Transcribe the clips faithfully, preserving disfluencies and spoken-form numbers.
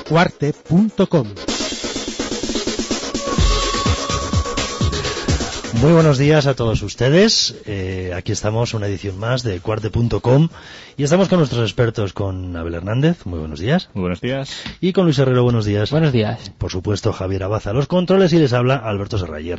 cuarte punto com. Muy buenos días a todos ustedes. Eh, aquí estamos, una edición más de cuarte punto com y estamos con nuestros expertos, con Abel Hernández. Muy buenos días. Muy buenos días. Y con Luis Herrero. Buenos días. Buenos días. Por supuesto, Javier Abaza a los controles y les habla Alberto Serrayer.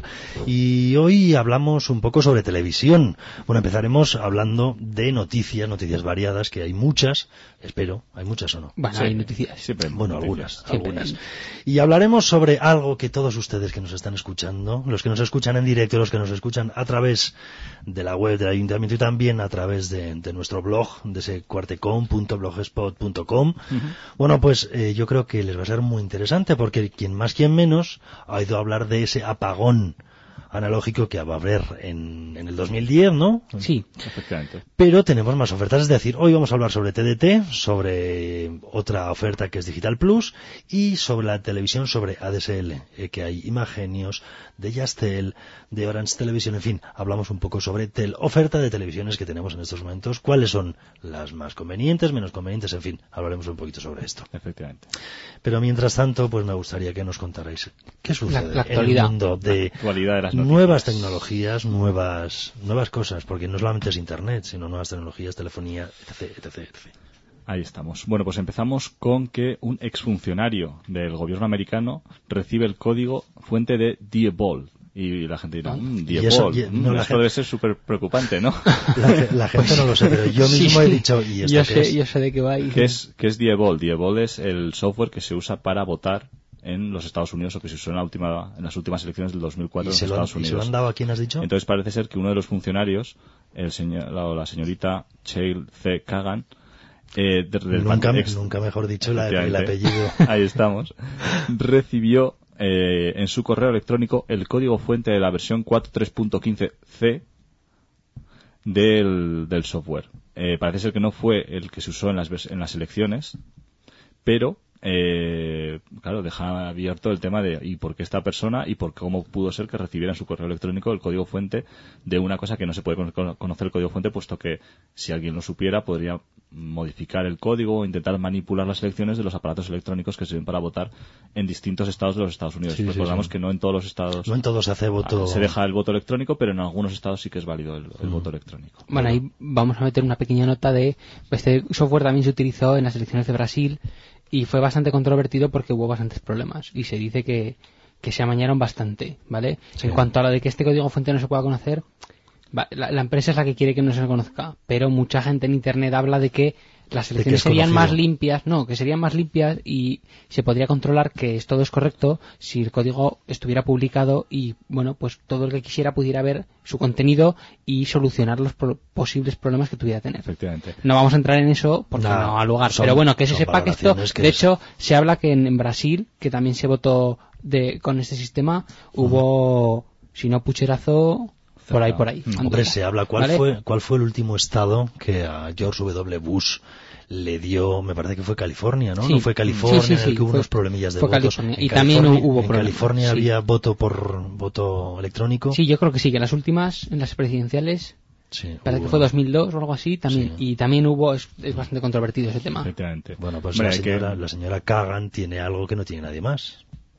Y hoy hablamos un poco sobre televisión. Bueno, empezaremos hablando de noticias, noticias variadas, que hay muchas, espero. ¿Hay muchas o no? Bueno, sí, hay noticias. Siempre hay bueno, noticias. algunas, algunas. Y hablaremos sobre algo que todos ustedes que nos están escuchando, los que nos escuchan en directo, los que nos escuchan a través de la web del Ayuntamiento y también a través de, de nuestro blog, de ese cuartecom punto blogspot punto com. Uh-huh. Bueno, pues eh, yo creo que les va a ser muy interesante porque quien más, quien menos ha oído hablar de ese apagón analógico que va a haber en, en el dos mil diez, ¿no? Sí, efectivamente. Pero tenemos más ofertas, es decir, hoy vamos a hablar sobre T D T, sobre otra oferta que es Digital Plus y sobre la televisión, sobre A D S L, eh, que hay Imagenios, de Yastel, de Orange Televisión, en fin, hablamos un poco sobre tel oferta de televisiones que tenemos en estos momentos, cuáles son las más convenientes, menos convenientes, en fin, hablaremos un poquito sobre esto. Efectivamente. Pero mientras tanto, pues me gustaría que nos contarais qué sucede la, la en el mundo de, la actualidad de las nuevas tecnologías, nuevas nuevas cosas, porque no solamente es Internet, sino nuevas tecnologías, telefonía, etc, etc, etcétera. Ahí estamos. Bueno, pues empezamos con que un exfuncionario del gobierno americano recibe el código fuente de Diebold. Y la gente dirá, mmm, Diebold, eso, mm, no, esto gente... debe ser súper preocupante, ¿no? La, la gente pues, no lo sé, pero yo mismo sí, he dicho, ¿y esto yo qué sé, es? Yo sé de qué va. Y... ¿Qué es, qué es Diebold? Diebold es el software que se usa para votar en los Estados Unidos, o que se usó en, la última, en las últimas elecciones del dos mil cuatro en los Estados Unidos. ¿Y se lo han dado a quién has dicho? Entonces parece ser que uno de los funcionarios, el señor, la, la señorita Cheryl C. Kagan, eh, de, del nunca, ex, nunca mejor dicho la, el apellido. Ahí estamos. Recibió eh, en su correo electrónico el código fuente de la versión cuarenta y tres punto quince ce del, del software. Eh, parece ser que no fue el que se usó en las, en las elecciones, pero Eh, claro, deja abierto el tema de y por qué esta persona y por cómo pudo ser que recibiera en su correo electrónico el código fuente de una cosa que no se puede conocer el código fuente, puesto que si alguien lo supiera podría modificar el código o intentar manipular las elecciones de los aparatos electrónicos que sirven para votar en distintos estados de los Estados Unidos. Sí, Recordamos sí, sí. que no en todos los estados no en todos se hace voto, se deja el voto electrónico, pero en algunos estados sí que es válido el, el mm. voto electrónico. Bueno, ahí vamos a meter una pequeña nota de este software también se utilizó en las elecciones de Brasil y fue bastante controvertido porque hubo bastantes problemas y se dice que, que se amañaron bastante, ¿vale? Sí. En cuanto a lo de que este código fuente no se pueda conocer, la, la empresa es la que quiere que no se conozca, pero mucha gente en Internet habla de que las elecciones serían conocido. más limpias, no, que serían más limpias y se podría controlar que todo es correcto si el código estuviera publicado y, bueno, pues todo el que quisiera pudiera ver su contenido y solucionar los pro- posibles problemas que tuviera tener. Efectivamente. No vamos a entrar en eso porque no, no ha lugar, son, pero bueno, que se sepa que esto, que de es... hecho, se habla que en, en Brasil, que también se votó de, con este sistema, hubo, uh-huh. si no pucherazo... por ahí, por ahí. Hombre, se habla. ¿Cuál, ¿Vale? fue, ¿Cuál fue el último estado que a George W. Bush le dio? Me parece que fue California, ¿no? Sí. ¿No fue California sí, sí, sí, en el que hubo fue, unos problemillas de fue votos? California. En y California, también hubo ¿En problemas. California sí. había voto por voto electrónico? Sí, yo creo que sí, que en las últimas, en las presidenciales, sí, parece hubo, que fue dos mil dos o algo así, también. Sí. Y también hubo, es, es bastante controvertido ese tema. Efectivamente. Bueno, pues Hombre, la, señora, que... la señora Kagan tiene algo que no tiene nadie más.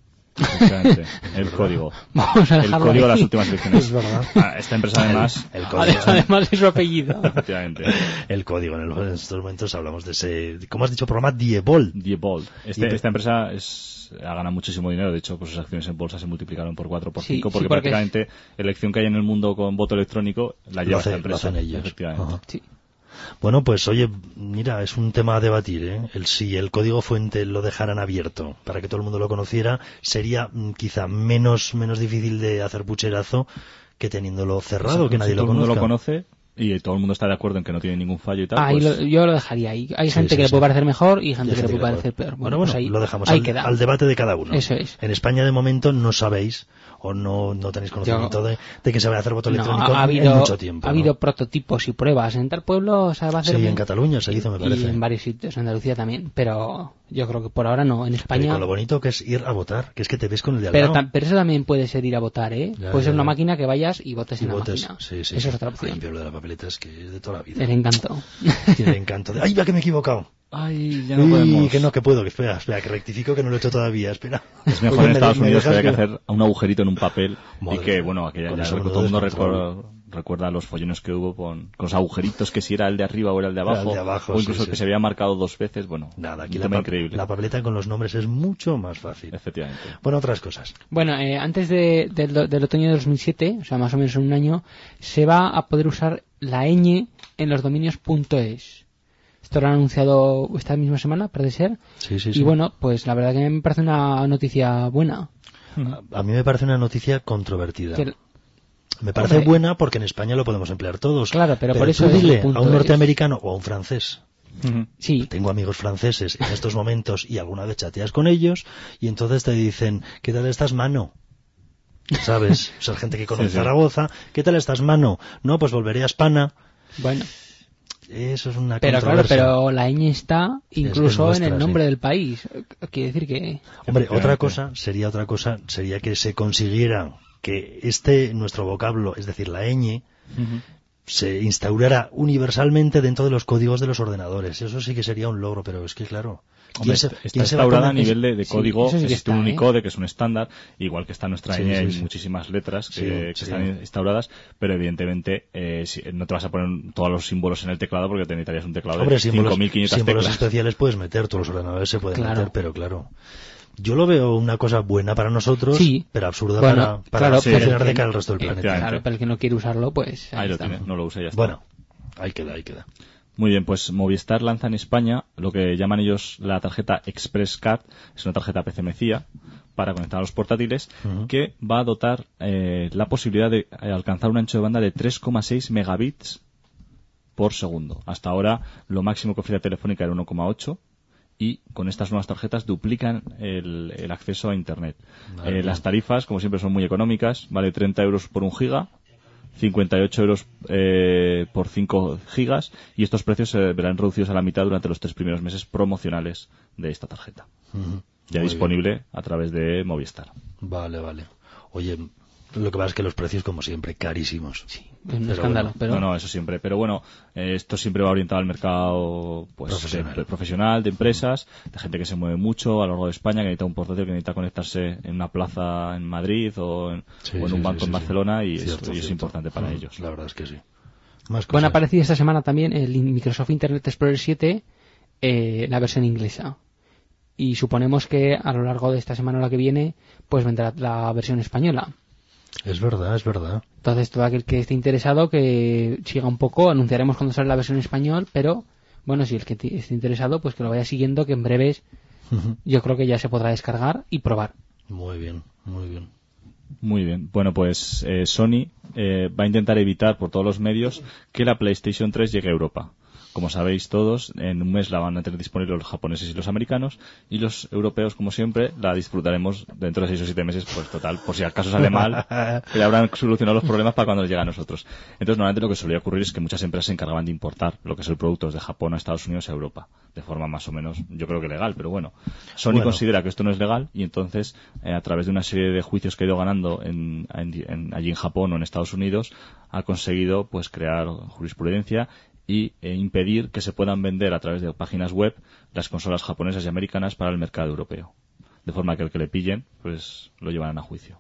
El código. Vamos a el código ahí. de las últimas elecciones. Es verdad. Ah, esta empresa además. El, el código, además de su apellido. Efectivamente. El código. En, el, en estos momentos hablamos de ese. ¿Cómo has dicho? Programa Diebold. Diebold. Este, esta empresa es, ha ganado muchísimo dinero. De hecho, pues sus acciones en bolsa se multiplicaron por cuatro, por cinco, sí, porque, sí, porque prácticamente es... la elección que hay en el mundo con voto electrónico la lleva hace, esta empresa. Lo hacen ellos. Efectivamente. Sí. Bueno, pues oye, mira, es un tema a debatir, ¿eh? El si el código fuente lo dejaran abierto para que todo el mundo lo conociera, sería mm, quizá menos menos difícil de hacer pucherazo que teniéndolo cerrado, o sea, que nadie si lo todo conozca. Todo el mundo lo conoce y todo el mundo está de acuerdo en que no tiene ningún fallo y tal. Ah, pues... lo, yo lo dejaría ahí. Hay sí, gente sí, que sí. le puede parecer mejor y gente, gente que le puede que parecer peor. Bueno, bueno, bueno pues ahí, lo dejamos ahí al, queda. al debate de cada uno. Eso es. En España de momento no sabéis o no, no tenéis conocimiento Yo, de, de que se va a hacer voto no, electrónico ha habido, en mucho tiempo. Ha ¿no? habido prototipos y pruebas. En tal pueblo se va a hacer... Sí, bien. en Cataluña se hizo, me parece. Y en varios sitios, en Andalucía también. Pero yo creo que por ahora no. En España... Pero con lo bonito que es ir a votar, que es que te ves con el de al pero, lado. pero eso también puede ser ir a votar, ¿eh? Ya, puede ya, ser una ya. máquina que vayas y votes y en votes, la máquina. sí, sí, Eso sí. es otra opción. Ay, pero lo de la papeleta es que es de toda la vida. El encanto. Tiene el encanto de... ¡Ay, va que me he equivocado! Ay, ya no Uy, podemos. que no, que puedo, que espera, espera, que rectifico que no lo he hecho todavía, espera. Es mejor Oye, en me- Estados me Unidos que dejas haya que que- hacer un agujerito en un papel Madre y que, mía, bueno, aquella con ya eso recu- menudo todo el mundo descontrol. recuerda, recuerda los follones que hubo con, con los agujeritos, que si era el de arriba o era el de abajo, Era el de abajo, o incluso sí, el que sí. se había marcado dos veces, bueno, Nada, aquí un la, tema pa- increíble. la papeleta con los nombres es mucho más fácil. Efectivamente. Bueno, otras cosas. Bueno, eh, antes de- del, del otoño de dos mil siete, o sea, más o menos en un año, se va a poder usar la ñ en los dominios .es. Esto lo han anunciado esta misma semana, parece ser. Sí, sí, y sí. bueno, pues la verdad que me parece una noticia buena. A, a mí me parece una noticia controvertida. Que- Me parece Hombre. buena porque en España lo podemos emplear todos. Claro, pero por eso tú es el dile punto a un es. norteamericano o a un francés. Ujú. sí, Tengo amigos franceses en estos momentos y alguna vez chateas con ellos y entonces te dicen, ¿qué tal estás, mano? ¿Sabes? O sea, gente que conoce Sí, sí. Zaragoza, ¿qué tal estás, mano? No, pues volveré a España. bueno. Eso es una Pero claro, controversia. pero la ñ está incluso nuestra, en el nombre sí. del país. Quiere decir que... Hombre, Efectivamente. otra cosa sería otra cosa sería que se consiguiera que este nuestro vocablo, es decir, la ñ, Ujú. se instaurara universalmente dentro de los códigos de los ordenadores. Eso sí que sería un logro, pero es que claro, Hombre, ¿quién se- está quién se va a instaurada a poner- nivel de, de Sí, código, eso sí que existe está, un ¿eh? Unicode que es un estándar, igual que está nuestra Sí, ñ sí, en sí. muchísimas letras que, Sí, que sí. están instauradas, pero evidentemente eh, si- no te vas a poner todos los símbolos en el teclado porque te necesitarías un teclado Hombre, de símbolos, cinco mil quinientas símbolos teclas. especiales puedes meter, todos los ordenadores se pueden Claro. meter, pero claro. Yo lo veo una cosa buena para nosotros, Sí. pero absurda Bueno, para, para claro, funcionar pero el de que- cara al resto del eh, planeta. Efectivamente. Claro, pero el que no quiere usarlo, pues... Ahí lo está. tienes, no lo usa y ya está. Bueno, ahí queda, ahí queda. Muy bien, pues Movistar lanza en España lo que llaman ellos la tarjeta Express Card, es una tarjeta P C M C I A para conectar a los portátiles, Ujú. que va a dotar eh, la posibilidad de eh, alcanzar un ancho de banda de tres coma seis megabits por segundo. Hasta ahora lo máximo que ofrecía Telefónica era uno coma ocho y con estas nuevas tarjetas duplican el, el acceso a Internet. Madre Eh, mía. las tarifas, como siempre, son muy económicas, vale treinta euros por un giga, cincuenta y ocho euros eh, por cinco gigas, y estos precios se verán reducidos a la mitad durante los tres primeros meses promocionales de esta tarjeta. Ujú. Ya Muy disponible a través de Movistar. bien. Vale, vale. Oye, lo que pasa es que los precios, como siempre, carísimos. Sí, es un Pero escándalo. bueno, pero No, no, eso siempre. Pero bueno, eh, esto siempre va orientado al mercado pues, Profesional. de- profesional, de empresas, de gente que se mueve mucho a lo largo de España, que necesita un portátil, que necesita conectarse en una plaza en Madrid o en, Sí, o en sí, un sí, banco sí, en sí. Barcelona, y, Cierto, eso, y es cierto. importante para Mm, ellos. La verdad es que sí. Más Bueno, ha cosas. aparecido esta semana también el Microsoft Internet Explorer siete, eh, la versión inglesa. Y suponemos que a lo largo de esta semana o la que viene, pues vendrá la versión española. Es verdad, es verdad. Entonces, todo aquel que esté interesado, que siga un poco, anunciaremos cuando sale la versión en español, pero bueno, si el que t- esté interesado, pues que lo vaya siguiendo, que en breves yo creo que ya se podrá descargar y probar. Muy bien, muy bien. Muy bien. Bueno, pues eh, Sony eh, va a intentar evitar por todos los medios que la PlayStation tres llegue a Europa. Como sabéis todos, en un mes la van a tener disponible los japoneses y los americanos, y los europeos, como siempre, la disfrutaremos dentro de seis o siete meses, pues total, por si acaso sale mal, que ya habrán solucionado los problemas para cuando les llegue a nosotros. Entonces, normalmente lo que solía ocurrir es que muchas empresas se encargaban de importar lo que es el producto desde Japón a Estados Unidos a Europa, de forma más o menos, yo creo que legal, pero bueno. Sony Bueno. considera que esto no es legal, y entonces, eh, a través de una serie de juicios que ha ido ganando en, en- en- allí en Japón o en Estados Unidos, ha conseguido pues crear jurisprudencia y eh, impedir que se puedan vender a través de páginas web las consolas japonesas y americanas para el mercado europeo. De forma que el que le pillen, pues lo llevarán a juicio.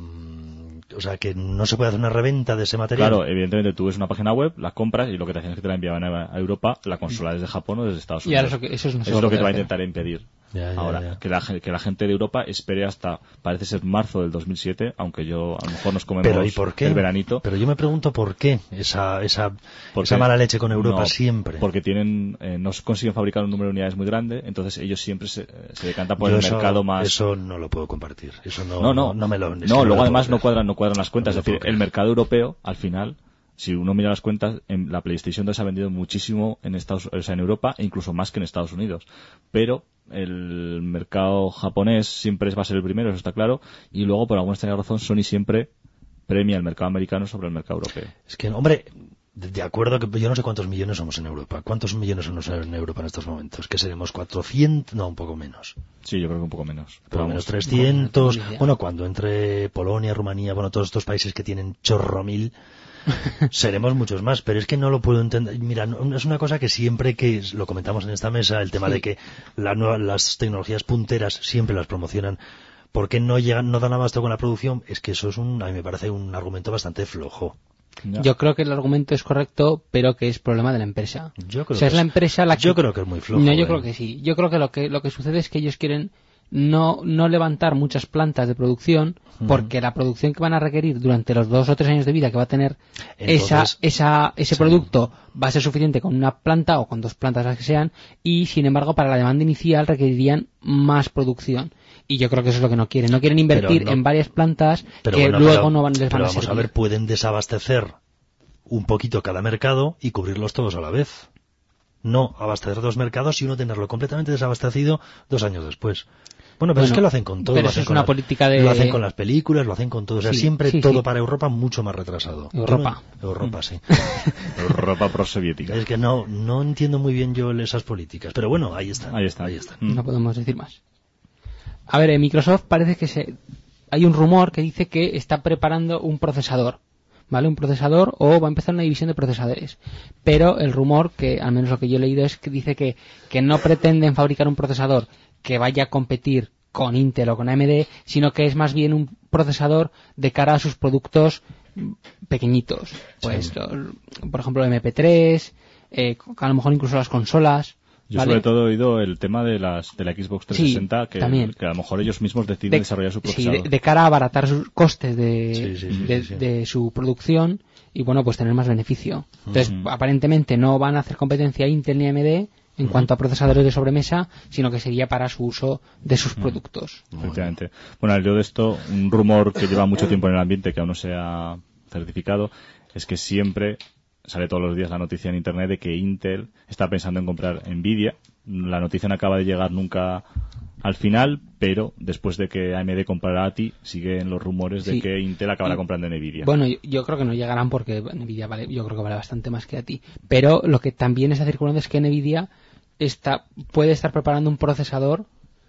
Mm, o sea, que no se puede hacer una reventa de ese material. Claro, evidentemente tú ves una página web, la compras y lo que te hacían es que te la enviaban a a Europa, la consola desde Japón o desde Estados Y Unidos. ahora eso, que- eso no se Eso va es a lo que te poder va a hacer. intentar impedir. Ya, ya, Ahora, ya. Que, la, gen- que la gente de Europa espere hasta, parece ser marzo del dos mil siete, aunque yo a lo mejor nos comemos Pero ¿y por qué? el veranito. Pero yo me pregunto por qué esa, esa, Porque- esa mala leche con Europa no, siempre. Porque tienen, eh, no consiguen fabricar un número de unidades muy grande, entonces ellos siempre se, se decantan por Yo el eso, mercado más. Eso no lo puedo compartir. Eso no, no, no, no, me lo. es que no, me luego lo además puedo no creer. cuadran, no cuadran las cuentas. No me es lo decir, puedo el creer. mercado europeo, al final, si uno mira las cuentas, en la PlayStation dos ha vendido muchísimo en Estados, o sea, en Europa, e incluso más que en Estados Unidos. Pero el mercado japonés siempre va a ser el primero, eso está claro, y luego, por alguna extraña razón, Sony siempre premia el mercado americano sobre el mercado europeo. Es que, hombre, de de acuerdo que yo no sé cuántos millones somos en Europa. ¿Cuántos millones somos en Europa en estos momentos? Que seremos cuatrocientos, no, un poco menos. Sí, yo creo que un poco menos. Por Pero lo menos vamos, trescientos. no tengo ni idea. Bueno, cuando entre Polonia, Rumanía, bueno, todos estos países que tienen chorro mil, seremos muchos más, pero es que no lo puedo entender. Mira, no, es una cosa que siempre que lo comentamos en esta mesa, el tema sí. de que la nueva, las tecnologías punteras siempre las promocionan. ¿Por qué no llegan, no dan abasto con la producción? Es que eso es un, a mí me parece un argumento bastante flojo. No. Yo creo que el argumento es correcto, pero que es problema de la empresa. Yo creo o sea, que es la empresa la que... Yo creo que es muy flojo. No, yo eh. creo que sí. Yo creo que lo que lo que sucede es que ellos quieren no no levantar muchas plantas de producción, uh-huh. porque la producción que van a requerir durante los dos o tres años de vida que va a tener Entonces, esa esa ese sí. producto va a ser suficiente con una planta o con dos plantas las que sean, y sin embargo para la demanda inicial requerirían más producción. Y yo creo que eso es lo que no quieren. No quieren invertir no, en varias plantas que bueno, luego pero, no van, les van pero a vamos servir. a ver, pueden desabastecer un poquito cada mercado y cubrirlos todos a la vez. No abastecer dos mercados y uno tenerlo completamente desabastecido dos años después. Bueno, pero bueno, es que lo hacen con todo. Pero lo hacen eso es con una la, política de... Lo hacen con las películas, lo hacen con todo. O sea, sí, siempre sí, todo sí. para Europa mucho más retrasado. Europa. No, Europa, sí. Europa prosoviética. Es que no no entiendo muy bien yo esas políticas. Pero bueno, ahí están. Ahí están. Ahí están. No podemos decir más. A ver, en Microsoft parece que se... hay un rumor que dice que está preparando un procesador. ¿Vale? Un procesador, o va a empezar una división de procesadores. Pero el rumor, que al menos lo que yo he leído, es que dice que, que no pretenden fabricar un procesador que vaya a competir con Intel o con A M D, sino que es más bien un procesador de cara a sus productos pequeñitos. Pues, sí. Por ejemplo, eme pe tres, eh, a lo mejor incluso las consolas. Yo ¿vale? sobre todo he oído el tema de las de la Xbox trescientos sesenta, sí, que, también. que a lo mejor ellos mismos deciden de, desarrollar su procesador. Sí, de, de cara a abaratar sus costes de, sí, sí, sí, de, sí, sí. de su producción y, bueno, pues tener más beneficio. Entonces, uh-huh. aparentemente no van a hacer competencia a Intel ni a A M D en uh-huh. cuanto a procesadores de sobremesa, sino que sería para su uso de sus uh-huh. productos. Efectivamente. Bueno, al yo de esto, un rumor que lleva mucho tiempo en el ambiente, que aún no se ha certificado, es que siempre sale todos los días la noticia en internet de que Intel está pensando en comprar Nvidia. La noticia no acaba de llegar nunca al final, pero después de que A M D comprara A T I, siguen los rumores de sí. que Intel acabará y, comprando Nvidia. Bueno, yo, yo creo que no llegarán porque Nvidia vale, yo creo que vale bastante más que A T I. Pero lo que también está circulando es que Nvidia está, puede estar preparando un procesador,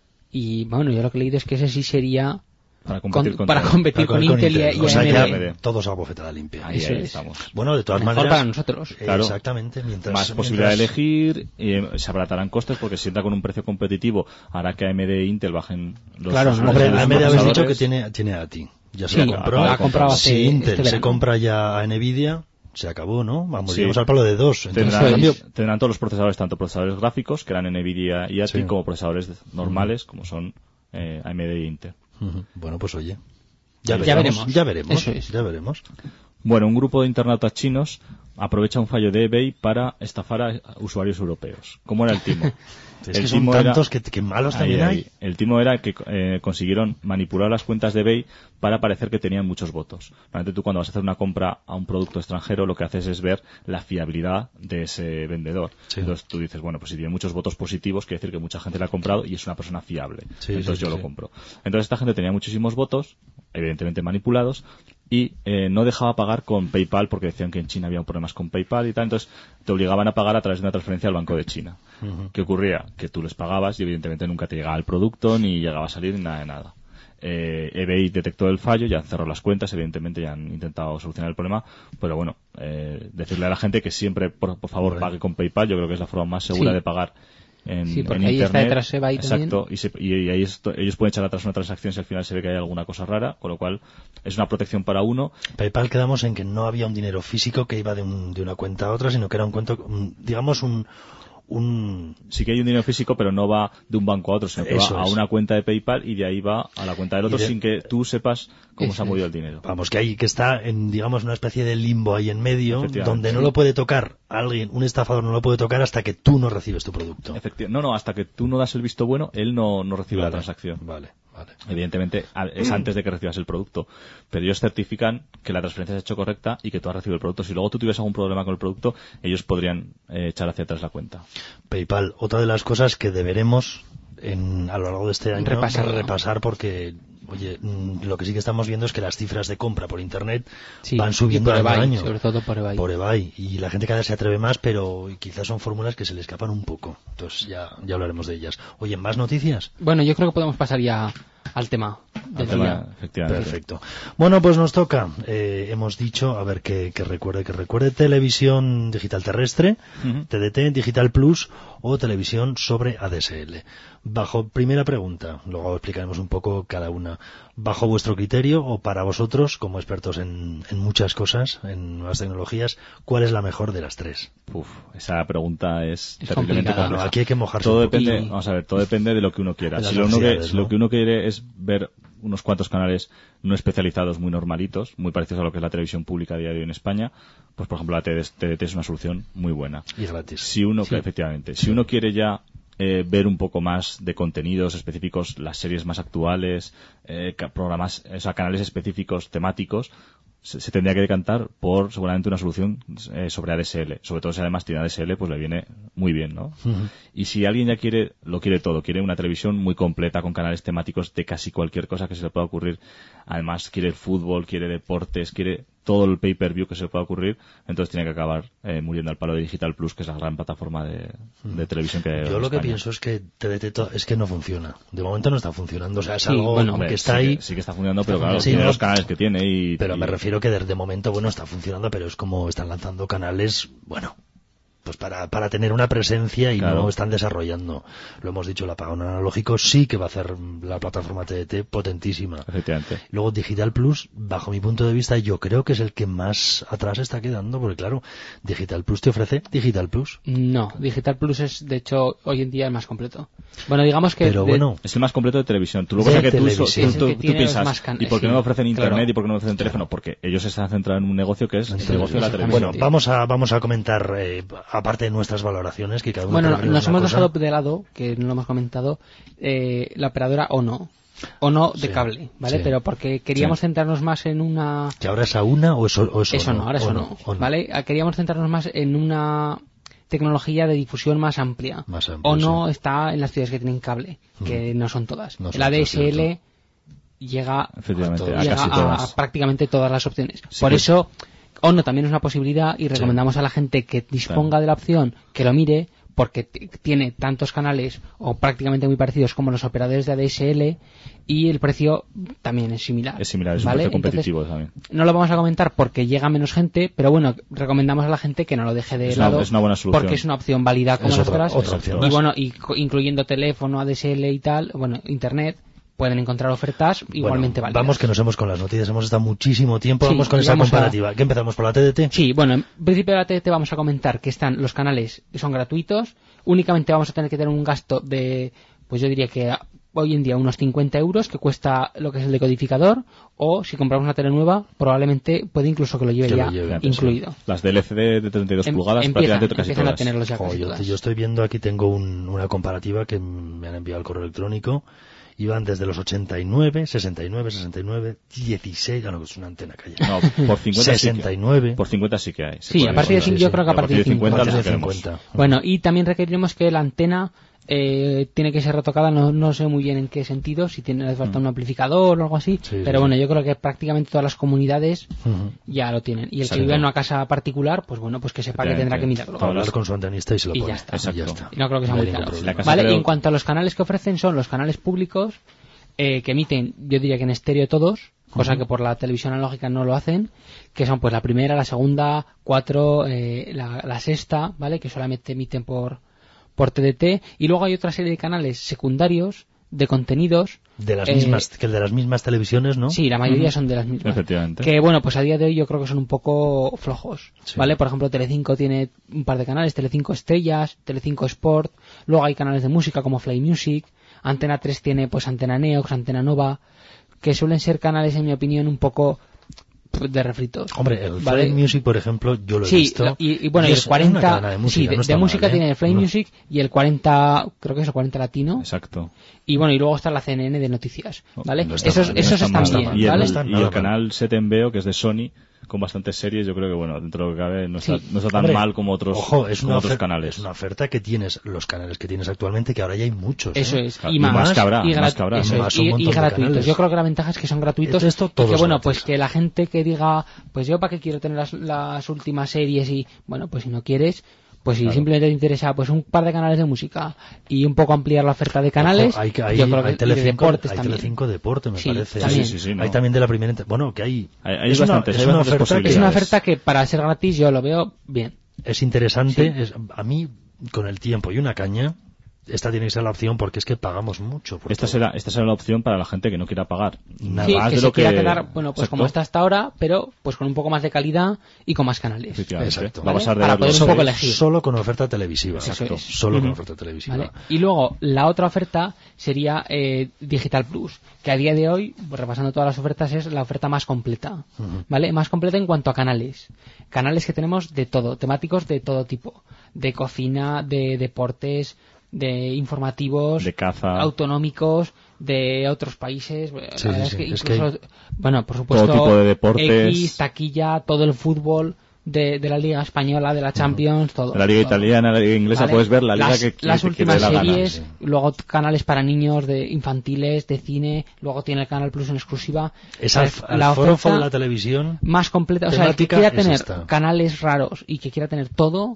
y bueno, yo lo que he leído es que ese sí sería... Para competir, con, contra, para competir con, con Intel, Intel y, y o sea, A M D. Ya todos a bofetada limpia. Ahí, ahí estamos. Bueno, de todas Mejor maneras... para nosotros. Claro, exactamente. Mientras, más mientras... posibilidad de elegir, eh, se abaratarán costes porque si entra con un precio competitivo hará que A M D e Intel bajen los... Claro, los no, hombre, A M D habéis dicho que tiene, tiene A T I. Ya se sí, lo compró. Ha comprado si Intel este se compra ya a Nvidia... Se acabó, ¿no? Vamos, sí. llegamos al palo de dos. Entonces, tendrán, cambio... tendrán todos los procesadores, tanto procesadores gráficos, que eran Nvidia y A T I, sí. como procesadores normales, uh-huh. como son eh, A M D y Intel. Uh-huh. Bueno, pues oye, ya, ya veremos, veremos. Ya veremos. Eso es. Ya veremos. Bueno, un grupo de internautas chinos aprovecha un fallo de eBay para estafar a usuarios europeos. ¿Cómo era el timo? Es el que son timo tantos era... que, que malos ahí, también ahí. hay. El timo era que eh, consiguieron manipular las cuentas de eBay para parecer que tenían muchos votos. Realmente tú cuando vas a hacer una compra a un producto extranjero lo que haces es ver la fiabilidad de ese vendedor. Sí. Entonces tú dices, bueno, pues si tiene muchos votos positivos quiere decir que mucha gente le ha comprado y es una persona fiable. Sí, Entonces sí, yo sí, lo sí. compro. Entonces esta gente tenía muchísimos votos, evidentemente manipulados, y eh, no dejaba pagar con PayPal porque decían que en China había problemas con PayPal y tal, entonces te obligaban a pagar a través de una transferencia al Banco de China. Uh-huh. ¿Qué ocurría? Que tú les pagabas y evidentemente nunca te llegaba el producto, ni llegaba a salir, ni nada de nada. Eh, eBay detectó el fallo, ya han cerrado las cuentas, evidentemente ya han intentado solucionar el problema, pero bueno, eh, decirle a la gente que siempre, por, por favor, pague con PayPal, yo creo que es la forma más segura sí. de pagar en, sí, porque en ahí internet. está detrás eBay exacto, y, se, y, y ahí esto, ellos pueden echar atrás una transacción si al final se ve que hay alguna cosa rara, con lo cual es una protección para uno. PayPal quedamos en que no había un dinero físico que iba de, un, de una cuenta a otra, sino que era un cuento, digamos un Un... sí que hay un dinero físico, pero no va de un banco a otro, sino que Eso va es. a una cuenta de PayPal y de ahí va a la cuenta del otro de... sin que tú sepas cómo Eso se ha movido es. el dinero. Vamos, que hay que está en, digamos, una especie de limbo ahí en medio, donde no lo puede tocar alguien, un estafador no lo puede tocar hasta que tú no recibes tu producto. No, no, hasta que tú no das el visto bueno, él no, no recibe vale, la transacción. Vale, vale. Evidentemente es antes de que recibas el producto, pero ellos certifican que la transferencia se ha hecho correcta y que tú has recibido el producto. Si luego tú tuvieras algún problema con el producto, ellos podrían eh, echar hacia atrás la cuenta. PayPal, otra de las cosas que deberemos en, a lo largo de este año repasar, repasar porque, oye, lo que sí que estamos viendo es que las cifras de compra por Internet sí, van subiendo por año eBay, a año. sobre todo por eBay. Por eBay. Y la gente cada vez se atreve más, pero quizás son fórmulas que se le escapan un poco. Entonces ya, ya hablaremos de ellas. Oye, ¿más noticias? Bueno, yo creo que podemos pasar ya al tema. del tema, día. efectivamente. Perfecto. Bueno, pues nos toca. Eh, hemos dicho, a ver que, que recuerde, que recuerde televisión digital terrestre, Uh-huh. T D T, Digital Plus o televisión sobre A D S L. Bajo, primera pregunta, luego explicaremos un poco cada una. Bajo vuestro criterio o para vosotros, como expertos en, en muchas cosas, en nuevas tecnologías, ¿cuál es la mejor de las tres? Uf, esa pregunta es, Es terriblemente complicada. compleja. Bueno, aquí hay que mojarse Todo un poco. depende, Y- vamos a ver, todo depende de lo que uno quiera. De las Si lo, uno que, necesidades, si ¿no? lo que uno quiere es ver unos cuantos canales no especializados, muy normalitos, muy parecidos a lo que es la televisión pública a día de hoy en España, pues por ejemplo la T D T es una solución muy buena. Y gratis. Si uno, Sí. efectivamente, si uno quiere ya eh, ver un poco más de contenidos específicos, las series más actuales, eh, ca- programas, o sea, canales específicos temáticos, se, se tendría que decantar por seguramente una solución eh, sobre A D S L. Sobre todo si además tiene A D S L, pues le viene muy bien, ¿no? Ujú. Y si alguien ya quiere, lo quiere todo, quiere una televisión muy completa con canales temáticos de casi cualquier cosa que se le pueda ocurrir, además quiere fútbol, quiere deportes, quiere todo el pay-per-view que se le pueda ocurrir, entonces tiene que acabar eh, muriendo al palo de Digital Plus, que es la gran plataforma de, de televisión que hay Yo en lo que España. pienso es que T D T to- es que no funciona. De momento no está funcionando. O sea, es Sí, algo bueno, Hombre, que está sí ahí. Que, sí que está funcionando, pero claro, Sí, tiene ¿no? los canales que tiene y... Pero me y- refiero que de, de momento, bueno, está funcionando, pero es como están lanzando canales, bueno, pues para, para tener una presencia y Claro. no están desarrollando. Lo hemos dicho, el apagón analógico sí que va a hacer la plataforma T D T potentísima. Efectivamente. Luego Digital Plus, bajo mi punto de vista, yo creo que es el que más atrás está quedando, porque claro, Digital Plus te ofrece Digital Plus. No, Digital Plus es, de hecho, hoy en día el más completo. Bueno, digamos que... Pero de- bueno, Es el más completo de televisión. Tú lo De que pasa es que tú, televisión. tú- Es el tú- que tú tiene los piensas, más can- ¿y por qué sí, no me ofrecen internet claro. y por qué no me ofrecen teléfono? Porque ellos están centrados en un negocio que es el Entonces, negocio de la exactamente. televisión. bueno, vamos a, vamos a comentar, eh, aparte de nuestras valoraciones, que cada uno Bueno, prefiere nos una hemos cosa. dejado de lado, que no lo hemos comentado, eh, la operadora o no. O no de Sí, cable, ¿vale? sí. Pero porque queríamos Sí. centrarnos más en una... ¿Que ahora es a una o eso, o eso, Eso no, ahora o eso no, o ¿vale? Ah, Queríamos centrarnos más en una tecnología de difusión más amplia. Más amplia, o no sí. está en las ciudades que tienen cable, que no son todas. No son El A D S L todas, llega, Efectivamente, a a llega casi a, todas. a prácticamente todas las opciones. Sí, Por pues- eso, o no también es una posibilidad y recomendamos a la gente que disponga de la opción que lo mire, porque t- tiene tantos canales o prácticamente muy parecidos como los operadores de A D S L y el precio también es similar. Es similar, es ¿vale? un precio Entonces, competitivo también. no lo vamos a comentar porque llega menos gente, pero bueno, recomendamos a la gente que no lo deje de Es una- lado es una buena solución. porque es una opción válida como Es las otra- otras. otra opción Y más. bueno, y co- incluyendo teléfono, A D S L y tal, bueno, internet, pueden encontrar ofertas igualmente Bueno, válidas. vamos que nos hemos con las noticias, hemos estado muchísimo tiempo, Sí, vamos con y esa vamos a- comparativa. ¿Qué empezamos por la T D T? Sí, bueno, en principio de la T D T vamos a comentar que están los canales que son gratuitos, únicamente vamos a tener que tener un gasto de, pues yo diría que a- hoy en día unos cincuenta euros que cuesta lo que es el decodificador, o si compramos una tele nueva probablemente puede incluso que lo lleve Que lo ya lleve, incluido. Las de L C D de treinta y dos Em- pulgadas empiezan, prácticamente casi empiezan a todas. tenerlos ya Jo, casi yo, todas. yo estoy viendo aquí, tengo un- una comparativa que me han enviado al correo electrónico. Iban desde los ochenta y nueve, sesenta y nueve, sesenta y nueve, dieciséis, ah, no, es una antena calla. No, por cincuenta sesenta y nueve. sí que, por cincuenta sí que hay. Se Sí, puede a partir de encontrar. cin- yo creo que a Pero partir de cincuenta cincuenta. los tenemos. cincuenta. Bueno, y también requeriremos que la antena eh, tiene que ser retocada, no, no sé muy bien en qué sentido, si tiene hace falta un amplificador o algo así, Sí, pero sí, bueno, sí. yo creo que prácticamente todas las comunidades Ujú. ya lo tienen. Y el que Sale vive en todo. una casa particular, pues bueno, pues que sepa que tendrá que mirarlo. Para hablar con su antenista y se lo Y pone. ya está. Y ya Exacto. está. Y no creo que sea No hay muy ningún caro. problema. La casa Vale, creo- y en cuanto a los canales que ofrecen, son los canales públicos eh, que emiten, yo diría que en estéreo todos, cosa que por la televisión analógica no lo hacen, que son pues la primera, la segunda, cuatro, eh, la, la sexta, ¿vale? Que solamente emiten por, por T D T, y luego hay otra serie de canales secundarios de contenidos. De las eh, mismas, que el de las mismas televisiones, ¿no? Sí, la mayoría son de las mismas. Efectivamente. Que bueno, pues a día de hoy yo creo que son un poco flojos, Sí. ¿vale? Por ejemplo, Telecinco tiene un par de canales, Telecinco Estrellas, Telecinco Sport, luego hay canales de música como Fly Music, Antena tres tiene pues Antena Neox, Antena Nova, que suelen ser canales, en mi opinión, un poco de refritos. Hombre, el ¿vale? Fly Music, por ejemplo, yo lo he Sí, visto. lo- y, y bueno, y es el cuarenta, una cadena de música, sí, de, no está de mal, música ¿eh? tiene el Fly No. Music y el cuarenta, creo que es el cuarenta latino, Exacto. y bueno, y luego está la C N N de noticias, ¿vale? No está esos mal, no esos está están mal, bien, no Y el, ¿vale? No está y nada el mal. canal siete en Veo, que es de Sony, con bastantes series, yo creo que bueno, dentro de lo que cabe no está, Sí. no está tan Hombre, mal como otros, ojo, es como una, otros ofer- canales. es una oferta que tienes, los canales que tienes actualmente, que ahora ya hay muchos. Eso ¿eh? es, Claro, y y más, más que habrá, y, gra- más que habrá. eso es, Más un y- y montón de gratuitos. canales. Yo creo que la ventaja es que son gratuitos. Esto Y todos que bueno, gratis. pues que la gente que diga, pues yo para qué quiero tener las, las últimas series y, bueno, pues si no quieres, Pues si Claro. simplemente te interesa pues un par de canales de música y un poco ampliar la oferta de canales, Ojo, hay, que- hay, yo creo que hay y de Telecinco, deportes hay también. Telecinco Deporte, me Sí, parece. también. Sí, sí, sí, no. Hay también de la primera... inter- Bueno, que hay... Hay- hay es una, bastantes, es hay una bastantes oferta que Es una posibilidades. oferta que para ser gratis yo lo veo bien. es interesante. Sí. Es, a mí, con el tiempo y una caña, esta tiene que ser la opción porque es que pagamos mucho. Por Esta todo. será, esta será la opción para la gente que no quiera pagar. Nada Sí, más que de se lo quiera que... quedar, bueno, pues Exacto. como está hasta ahora, pero pues con un poco más de calidad y con más canales. Efectivamente. Exacto. Va a pasar de Para ver poder los un poco seis. elegir. Solo con oferta televisiva. Exacto. Solo con Ujú. oferta televisiva. ¿Vale? Y luego la otra oferta sería eh, Digital Plus, que a día de hoy, pues, repasando todas las ofertas, es la oferta más completa. Ujú. ¿Vale? Más completa en cuanto a canales. Canales que tenemos de todo, temáticos de todo tipo. De cocina, de deportes, de informativos, De caza. autonómicos, de otros países. La Sí, verdad sí, es que sí. Es incluso, bueno, por supuesto, Todo tipo de deportes. X, taquilla, todo el fútbol de, de la Liga Española, de la Champions, todo. La liga todo. italiana, la liga inglesa, ¿Vale? puedes ver la liga las, que, que las te últimas quede la gana. series, sí. luego t- canales para niños, de infantiles, de cine, luego tiene el Canal Plus en exclusiva. Es La- al, la al forofo oferta de la televisión. más completa, o sea, el que temática quiera es tener esta. canales raros y que quiera tener todo,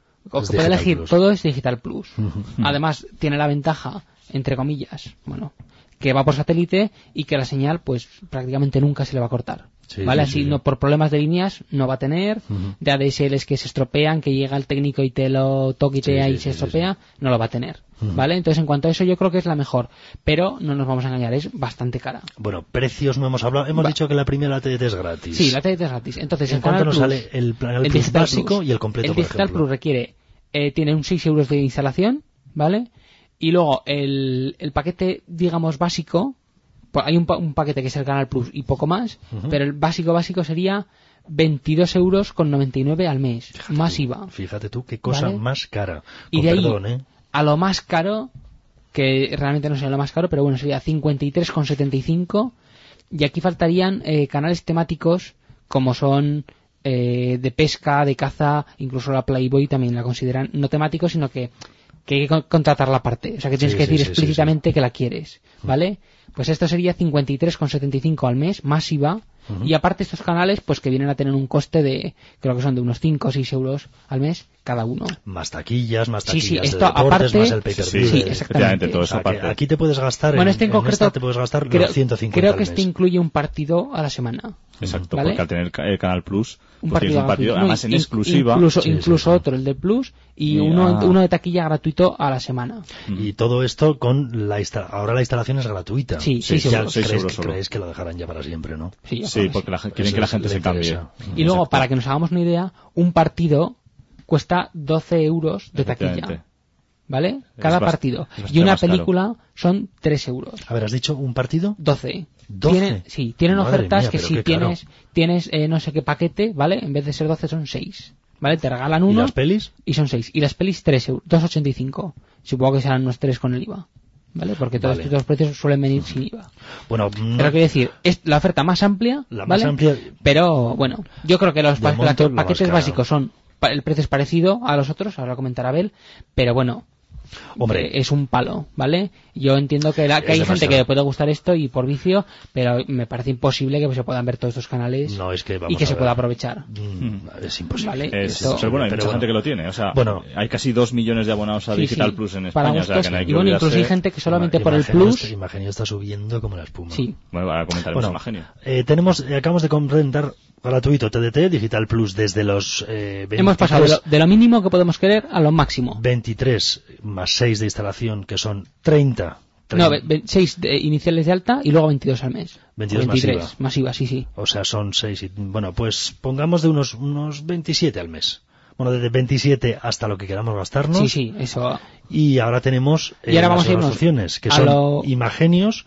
o Es que puede Digital elegir Plus. todo, es Digital Plus. Ujú. Además, tiene la ventaja, entre comillas, bueno, que va por satélite y que la señal, pues, prácticamente nunca se le va a cortar. Sí, ¿Vale? sí, Así, sí. no por problemas de líneas no va a tener, Ujú. de A D S Ls que se estropean, que llega el técnico y te lo toca y te Sí, ahí sí, se sí, estropea, no lo va a tener. Ujú. ¿Vale? Entonces, en cuanto a eso, yo creo que es la mejor. Pero no nos vamos a engañar, es bastante cara. Bueno, precios no hemos hablado. Hemos Va. dicho que la primera la T D T es gratis. Sí, la T D T es gratis. Entonces, ¿En el cuánto Canal nos Plus, sale el, plan- el el Plus Digital básico Plus. y el completo, El por Digital ejemplo? Plus requiere, eh, tiene un seis euros de instalación, ¿vale? Y luego el, el paquete, digamos, básico, pues hay un, pa- un paquete que es el Canal Plus y poco más, Ujú. pero el básico básico sería veintidós euros con noventa y nueve al mes, Fíjate más tú, I V A. Fíjate tú qué cosa ¿Vale? más cara. Y Con de ahí perdón, ¿eh? a lo más caro, que realmente no sería lo más caro, pero bueno, sería cincuenta y tres con setenta y cinco, y aquí faltarían eh, canales temáticos como son eh, de pesca, de caza, incluso la Playboy también la consideran no temáticos, sino que, que hay que con- contratarla aparte, o sea que tienes Sí, que sí, decir sí, explícitamente que la quieres, ¿vale? Pues esto sería cincuenta y tres con setenta y cinco al mes, más I V A, Ujú. y aparte estos canales, pues que vienen a tener un coste de, creo que son de unos cinco o seis euros al mes cada uno. Más taquillas, más Sí, sí, taquillas esto de deportes, aparte- más el pay-per-view. Sí, Sí, de- exactamente. efectivamente, todo O eso sea, que aparte. aquí te puedes gastar, Bueno, en, este en en concreto, esta te puedes gastar creo, los ciento cincuenta creo al que mes. este incluye un partido a la semana. Exacto, ¿Vale? porque al tener ca- el Canal Plus, Un pues partido, tienes un partido, gratuito. No, además en in- exclusiva. Incluso, Sí, sí, incluso sí. otro, el de Plus, y, Y, uno, ah. uno de taquilla gratuito a la semana. Y todo esto con la insta- ahora la instalación es gratuita. Sí, Sí, seis Ya euros. seis crees, euros solo. crees que lo dejarán ya para siempre, ¿no? Sí, Sí, ojalá, porque la gen- quieren Eso que la es- gente le se cambie. interesa. Y luego, Exacto. para que nos hagamos una idea, un partido cuesta doce euros de Efectivamente. taquilla. ¿Vale? Cada bast- partido. es bastante Y una más caro. película son tres euros. A ver, ¿has dicho un partido? doce. ¿doce? Tienen, sí, tienen Madre ofertas mía, que pero si qué caro. tienes, tienes eh, no sé qué paquete, ¿vale? En vez de ser doce son seis. ¿Vale? Te regalan ¿Y uno las pelis? y son seis. Y las pelis tres euros, dos ochenta y cinco. Supongo que serán unos tres con el I V A. ¿Vale? Porque todos Vale. estos precios suelen venir sin I V A. Bueno, no- Pero quiero decir, es la oferta más amplia, La más ¿vale? amplia- Pero bueno, yo creo que los De pa- monto, los lo más paquetes caro. básicos son, pa- el precio es parecido a los otros, ahora lo comentará Abel, pero bueno, Hombre. eh, es un palo, ¿vale? Yo entiendo que, la- que Es hay gente demasiado. que le puede gustar esto y por vicio, pero me parece imposible que se puedan ver todos estos canales No, es que vamos y que a se ver. pueda aprovechar. Mm, es imposible. Vale. Es, Esto- pero bueno, hay pero mucha bueno. gente que lo tiene. O sea, Bueno. hay casi dos millones de abonados a Sí, Digital sí, Plus en para España. O sea, gustos, que no hay que y bueno, incluso hay olvidarse. gente que solamente Ima- por el Imagenio Plus, está- Imagenio está subiendo como la espuma. sí, Bueno, ahora comentaremos Bueno, Imagenio. eh, tenemos, eh, acabamos de comentar gratuito T D T, Digital Plus, desde los eh, veintitrés, hemos pasado de lo, de lo mínimo que podemos querer a lo máximo. veintitrés más seis de instalación, que son treinta. No, seis iniciales de alta y luego veintidós al mes. veintidós veintitrés, masiva. masiva, sí, sí. O sea, son seis. Y, bueno, pues pongamos de unos, unos veintisiete al mes. Bueno, desde veintisiete hasta lo que queramos gastarnos. Sí, sí, eso. Y ahora tenemos eh, Y ahora las vamos a otras irnos opciones, que a son lo- Imagenios,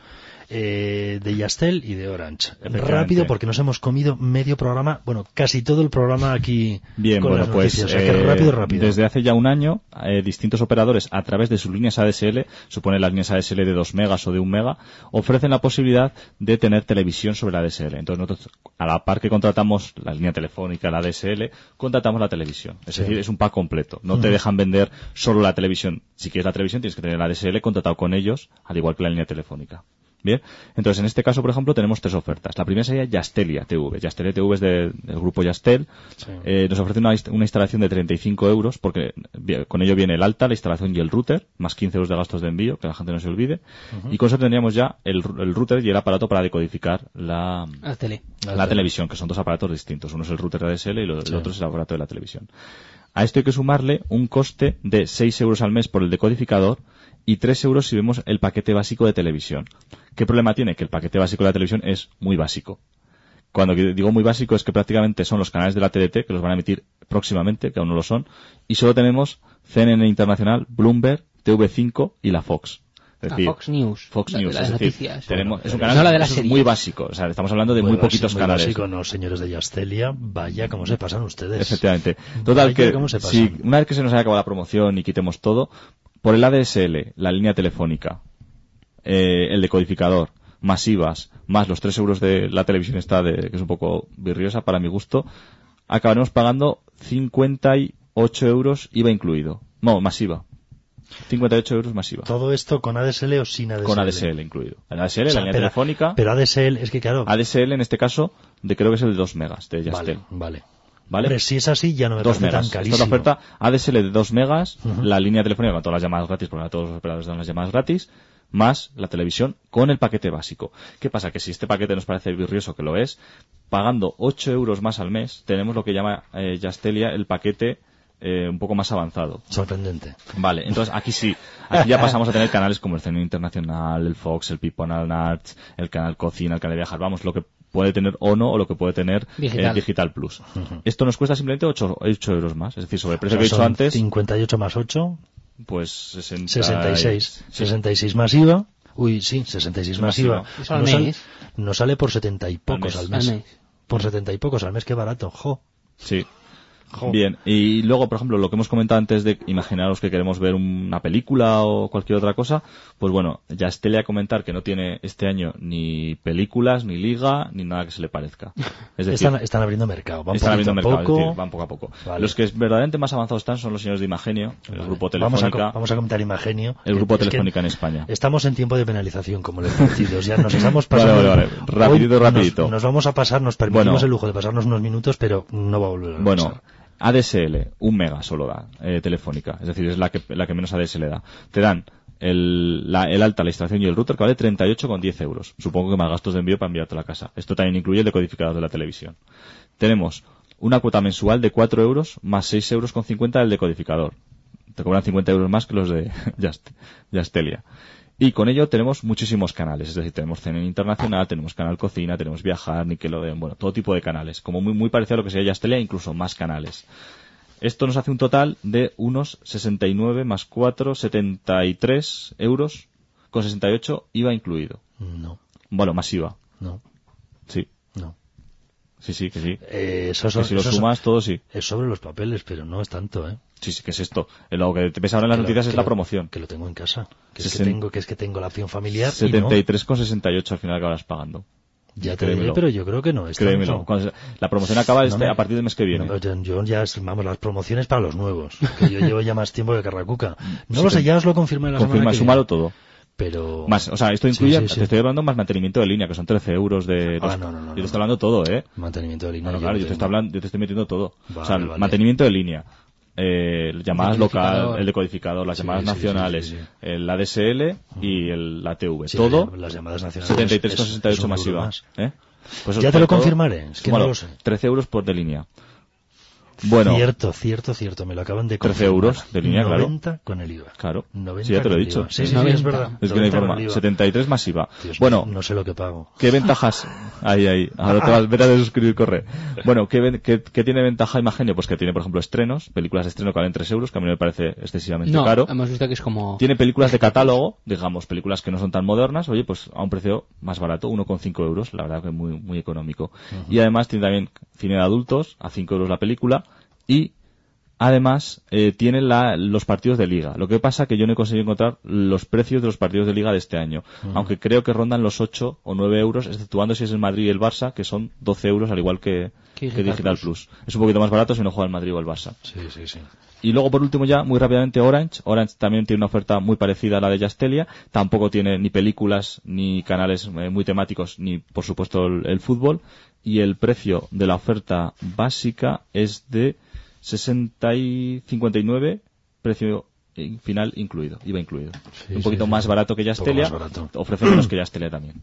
eh, de Yastel y de Orange. Efectivamente. Rápido, porque nos hemos comido medio programa, bueno, casi todo el programa aquí Bien, con bueno, las pues noticias. O sea, que eh, rápido, rápido. desde hace ya un año, eh, distintos operadores, a través de sus líneas A D S L, supone las líneas A D S L de dos megas o de un mega, ofrecen la posibilidad de tener televisión sobre la A D S L. Entonces nosotros, a la par que contratamos la línea telefónica, la A D S L, contratamos la televisión. Es Sí. decir, es un pack completo. No te Ujú. dejan vender solo la televisión. Si quieres la televisión, tienes que tener la A D S L contratado con ellos, al igual que la línea telefónica. Bien, entonces en este caso, por ejemplo, tenemos tres ofertas. La primera sería Jastelia T V. Jastelia T V es de, del grupo Yastel. Sí. Eh, nos ofrece una, una instalación de treinta y cinco euros, porque con ello viene el alta, la instalación y el router, más quince euros de gastos de envío, que la gente no se olvide. Uh-huh. Y con eso tendríamos ya el, el router y el aparato para decodificar la, la, tele. la, la televisión, que son dos aparatos distintos. Uno es el router de A D S L y lo, sí. el otro es el aparato de la televisión. A esto hay que sumarle un coste de seis euros al mes por el decodificador y tres euros si vemos el paquete básico de televisión. ¿Qué problema tiene? Que el paquete básico de la televisión es muy básico. Cuando digo muy básico es que prácticamente son los canales de la T D T, que los van a emitir próximamente, que aún no lo son, y solo tenemos C N N Internacional, Bloomberg, T V cinco y la Fox. Es decir, ah, Fox News. Fox la, News, la es decir, noticias. tenemos, Bueno, es un canal no la de las es series. muy básico. O sea, estamos hablando de muy, muy poquitos muy canales. Básico, no, señores de Yastelia, vaya cómo se pasan ustedes. Efectivamente. Total, vaya que si una vez que se nos haya acabado la promoción y quitemos todo, por el A D S L, la línea telefónica, eh, el decodificador, masivas, más los tres euros de la televisión esta, de, que es un poco virriosa para mi gusto, acabaremos pagando cincuenta y ocho euros I V A incluido. No, masiva. cincuenta y ocho euros masiva. ¿Todo esto con A D S L o sin A D S L? Con A D S L incluido. El A D S L, o sea, la línea pero, telefónica. Pero A D S L, es que claro. A D S L en este caso, de creo que es el de dos megas de Yastel. Vale, vale. ¿Vale? Hombre, si es así, ya no me dos parece megas. tan carísimo. Esta es la oferta A D S L de dos megas, uh-huh. La línea telefónica con todas las llamadas gratis, porque a todos los operadores dan las llamadas gratis, más la televisión con el paquete básico. ¿Qué pasa? Que si este paquete nos parece virrioso, que lo es, pagando ocho euros más al mes, tenemos lo que llama eh, Yastelia el paquete eh, un poco más avanzado. Sorprendente. Vale, entonces aquí sí, aquí ya pasamos a tener canales como el C N N Internacional, el Fox, el People and Arts, el canal Cocina, el canal de Viajar, vamos, lo que puede tener O N O o lo que puede tener Digital, eh, Digital Plus. Uh-huh. Esto nos cuesta simplemente ocho euros más, es decir, sobre el precio o sea, que he dicho antes. cincuenta y ocho más ocho. Pues sesenta sesenta y seis. Sí. sesenta y seis más I V A. Uy, sí, sesenta y seis más I V A. Eso al no, sale, mes. no sale por setenta y pocos al mes. Al mes. Por setenta y pocos al mes, qué barato, jo. Sí. jo. Bien, y luego, por ejemplo, lo que hemos comentado antes de imaginaros que queremos ver una película o cualquier otra cosa, pues bueno, Yastelia a comentar que no tiene este año ni películas, ni liga, ni nada que se le parezca. Es decir, están, están abriendo mercado, van, están abriendo mercado, poco. Es decir, van poco a poco. Vale. Los que verdaderamente más avanzados están son los señores de Imagenio, el vale. grupo Telefónica. Vamos a, vamos a comentar Imagenio. El grupo es Telefónica en España. Estamos en tiempo de penalización, como los partidos. Ya nos estamos pasando. Vale, vale, vale. Rapidito, Hoy rapidito. Nos, nos vamos a pasar, nos permitimos bueno, el lujo de pasarnos unos minutos, pero no va a volver a Bueno. pasar. A D S L, un mega solo da, eh, telefónica, es decir, es la que, la que menos A D S L da. Te dan el, la, el alta, la instalación y el router que vale treinta y ocho con diez euros. Supongo que más gastos de envío para enviarte a la casa. Esto también incluye el decodificador de la televisión. Tenemos una cuota mensual de cuatro euros más seis euros con cincuenta del decodificador. Te cobran cincuenta euros más que los de Just, Yastelia. Y con ello tenemos muchísimos canales, es decir, tenemos C N N Internacional, tenemos Canal Cocina, tenemos Viajar, Nickelodeon, bueno, todo tipo de canales, como muy muy parecido a lo que sería Yastelia, incluso más canales. Esto nos hace un total de unos sesenta y nueve más cuatro, setenta y tres euros con sesenta y ocho I V A incluido. No. Bueno, más I V A. No. Sí. No. Sí, sí, que sí. Eh, eso son, que si lo eso sumas son, todo, sí. Es sobre los papeles, pero no es tanto, ¿eh? Sí, sí, que es esto. Lo que te ves ahora en las que noticias lo, es que la lo, promoción. Que lo tengo en casa. Que, Sesen... es, que, tengo, que es que tengo la opción familiar setenta y tres y no. con sesenta y ocho al final acabarás pagando. Ya te diré, pero yo creo que no es Créemelo. Cuando se... La promoción acaba este, no me... a partir del mes que viene. No, yo ya, vamos, las promociones para los nuevos. Que yo llevo ya más tiempo que Carracuca. No sí, lo sé, ya os lo confirmé la confirma, semana que súmalo viene. todo. Pero... Más, o sea, esto incluye, sí, sí, sí. te estoy hablando más mantenimiento de línea, que son trece euros de... Ah, los... no, no, no. Yo te estoy hablando todo, ¿eh? Mantenimiento de línea. No, no, claro, yo te, estoy hablando, yo te estoy metiendo todo. Vale, o sea, vale. mantenimiento de línea, eh, llamadas local, el decodificador, las sí, llamadas sí, nacionales, sí, sí, sí. el A D S L y el, la T V. Sí, todo, las llamadas nacionales setenta y tres con sesenta y ocho es un masiva. más. ¿Eh? Pues ya te lo confirmaré, es que bueno, no lo sé. trece euros por de línea. Bueno, cierto, cierto, cierto, me lo acaban de confirmar. trece euros de línea, claro. noventa con el I V A. Claro, noventa sí, ya te lo he con el dicho. I V A. Sí, sí, noventa. es verdad. Es que no hay forma. setenta y tres más I V A. Dios bueno, mío, no sé lo que pago. ¿qué ventajas? Ahí, ahí. Ahora te vas, vete a de suscribir, corre. Bueno, ¿qué, qué, ¿qué tiene ventaja Imagenio? Pues que tiene, por ejemplo, estrenos, películas de estreno que valen tres euros, que a mí me parece excesivamente no, caro. hemos visto que es como... Tiene películas de catálogo, digamos, películas que no son tan modernas, oye, pues a un precio más barato, uno con cinco euros, la verdad que muy, muy económico. Uh-huh. Y además tiene también cine de adultos, a cinco euros la película, y además, eh, tiene la, los partidos de Liga. Lo que pasa que yo no he conseguido encontrar los precios de los partidos de Liga de este año. Uh-huh. Aunque creo que rondan los ocho o nueve euros, exceptuando si es el Madrid y el Barça, que son doce euros, al igual que, que Digital, Digital Plus. Plus. Es un poquito más barato si no juega el Madrid o el Barça. Sí, sí, sí. Y luego, por último, ya, muy rápidamente, Orange. Orange también tiene una oferta muy parecida a la de Jastelia. Tampoco tiene ni películas, ni canales eh, muy temáticos, ni, por supuesto, el, el fútbol. Y el precio de la oferta básica es de sesenta y cincuenta y nueve, precio final incluido, I V A incluido. Sí, un poquito sí, más sí. barato que Jastelia, ofrece menos que Jastelia también.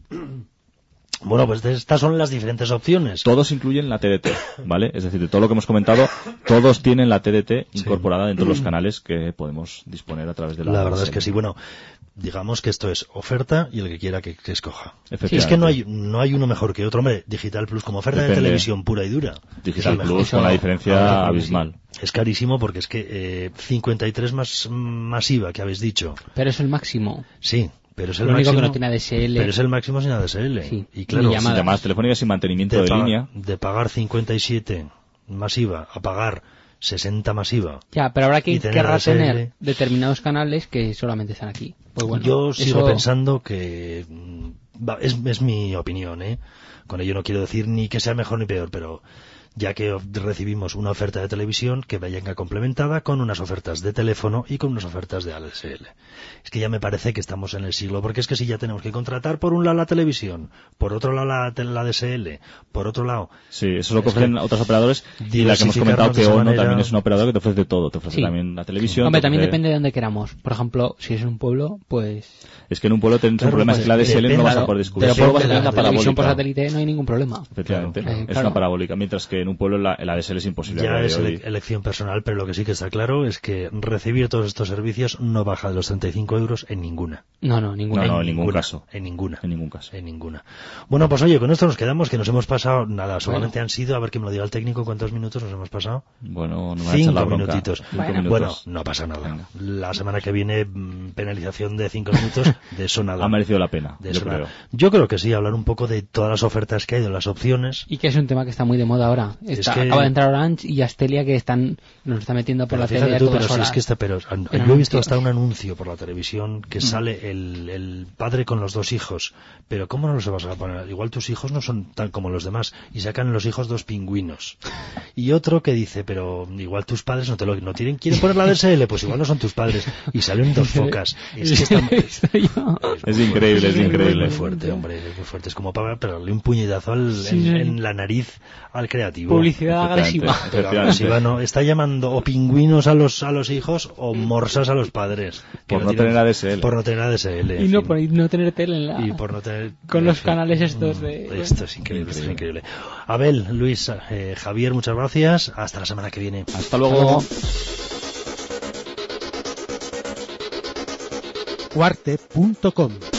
Bueno, pues estas son las diferentes opciones. Todos incluyen la T D T, ¿vale? Es decir, de todo lo que hemos comentado, todos tienen la T D T incorporada sí. dentro de los canales que podemos disponer a través de la... La verdad es que sí, bueno, digamos que esto es oferta y el que quiera que, que escoja. Sí, es que no hay no hay uno mejor que otro, hombre. Digital Plus como oferta Depende. de televisión pura y dura. Digital Plus mejor. Con la diferencia abismal. Es carísimo porque es que eh, cincuenta y tres más masiva que habéis dicho. Pero es el máximo. Sí. Pero es el Lo máximo, único que no tiene A D S L. Pero es el máximo sin A D S L. Sí. Y claro, y llamadas. Sin llamadas telefónicas, sin mantenimiento de, de pagar, línea. De pagar cincuenta y siete masiva a pagar sesenta masiva. Ya, pero ahora que querrá tener, tener determinados canales que solamente están aquí. Pues bueno, yo sigo eso... pensando que va, es, es mi opinión, ¿eh? Con ello no quiero decir ni que sea mejor ni peor, pero ya que recibimos una oferta de televisión que venga complementada con unas ofertas de teléfono y con unas ofertas de A D S L. Es que ya me parece que estamos en el siglo, porque es que si ya tenemos que contratar por un lado la televisión, por otro lado la, la A D S L, por otro lado... Sí, eso es lo que ofrecen otros operadores, y la que hemos comentado que ONO también es un operador que te ofrece todo, te ofrece sí. también la televisión... Hombre, también ofrece... depende de dónde queramos. Por ejemplo, si es en un pueblo, pues... Es que en un pueblo tenemos claro, un problema, pues, es que la A D S L no vas a poder descubrir. Pero por la, la televisión por satélite no hay ningún problema. Efectivamente, claro. es claro. una parabólica, mientras que en un pueblo la, la A D S L es imposible. Ya es ele- elección personal, pero lo que sí que está claro es que recibir todos estos servicios no baja de los treinta y cinco euros en ninguna. No, no, ninguna. No, no, en, en ningún ninguna, caso. En ninguna. En ningún caso. En ninguna. Bueno, pues oye, con esto nos quedamos, que nos hemos pasado, nada, solamente bueno. han sido, a ver que me lo diga el técnico, ¿cuántos minutos nos hemos pasado? Bueno, no me cinco la minutitos. Cinco bueno. minutos. Bueno, no pasa nada. Venga. La semana que viene, penalización de cinco minutos, de eso nada. Ha merecido la pena, de yo creo. creo. Yo creo que sí, hablar un poco de todas las ofertas que hay, de las opciones. Y que es un tema que está muy de moda ahora. Está, es que... Acaba de entrar Orange y Astelia, que están nos está metiendo por pero la tele a todas pero horas. Si es que está, pero, pero yo he visto hasta un anuncio por la televisión que mm. sale el, el padre con los dos hijos. Pero ¿cómo no los vas a poner? Igual tus hijos no son tan como los demás. Y sacan los hijos dos pingüinos. Y otro que dice, pero igual tus padres no te lo no tienen, quieren poner la A D S L, pues igual no son tus padres. Y salen dos focas. Es que está, es, es increíble, es increíble. Es muy fuerte, hombre, es muy fuerte. Es como para darle un puñetazo al, sí, en, sí. en la nariz al creativo. Publicidad agresiva. Pero agresiva no. Está llamando o pingüinos a los a los hijos o morsas a los padres. Por no, no tener A D S L. Por no tener A D S L. Y no, por no tener tele en la... Y por no tener... Con los canales estos de... Esto es increíble, esto es increíble. Abel, Luis, eh, Javier, muchas gracias. Hasta la semana que viene. Hasta luego. Hasta luego. Cuarte punto com